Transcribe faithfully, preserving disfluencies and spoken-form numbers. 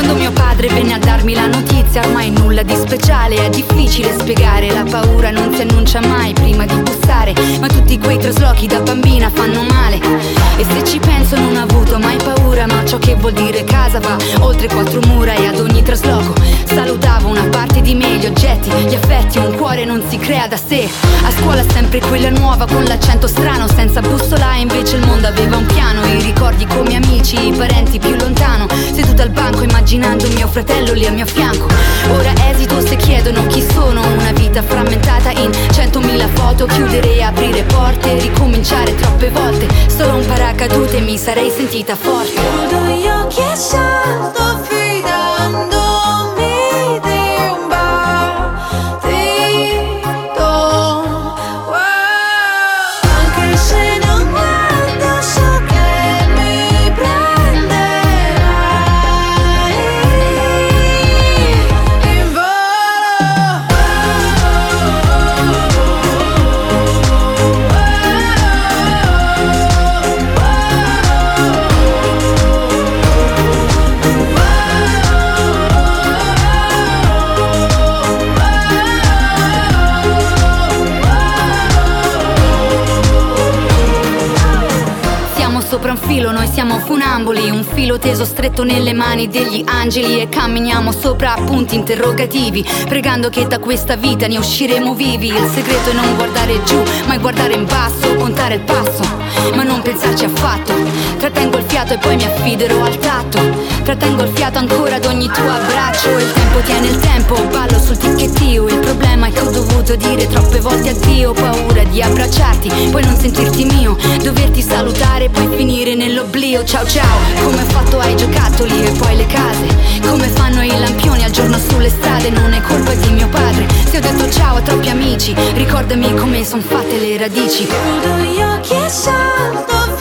Quando mio padre venne a darmi la notizia, ormai nulla di speciale, è difficile spiegare. La paura non si annuncia mai prima di bussare, ma tutti quei traslochi da bambina fanno male. E se ci penso non ho avuto mai paura, ma ciò che vuol dire casa va oltre quattro mura. E ad ogni trasloco salutavo una parte di me, gli oggetti, gli affetti, un cuore non si crea da sé. A scuola sempre quella nuova con l'accento strano, senza bussola, invece il mondo aveva un piano. I ricordi come amici, i parenti più lontano, seduta al banco immaginando mio fratello lì a mio fianco. Ora esito se chiedono chi sono, una vita frammentata in centomila foto. Chiudere e aprire porte, ricominciare troppe volte, solo un paracadute mi sarei sentita forte. Chiudo gli occhi e salto fidandomi di un battito, wow. Anche se non guardo so che mi prenderai in volo. Siamo sopra un filo, noi siamo funamboli, un filo teso stretto nelle mani degli angeli, e camminiamo sopra punti interrogativi, pregando che da questa vita ne usciremo vivi. Il segreto è non guardare giù, ma è guardare in basso, contare il passo, ma non pensarci affatto. Trattengo il fiato e poi mi affiderò al tatto, trattengo il fiato ancora ad ogni tuo abbraccio. Il tempo tiene il tempo, ballo sul ticchettio. Il problema è che ho dovuto dire troppe volte addio, paura di abbracciarti, poi non sentirti mio, doverti salutare, poi finire nell'oblio. Ciao ciao, come ho fatto ai giocattoli e poi le case, come fanno i lampioni al giorno sulle strade. Non è colpa di mio padre se ho detto ciao a troppi amici, ricordami come son fatte le radici. Chiudo gli occhi e salto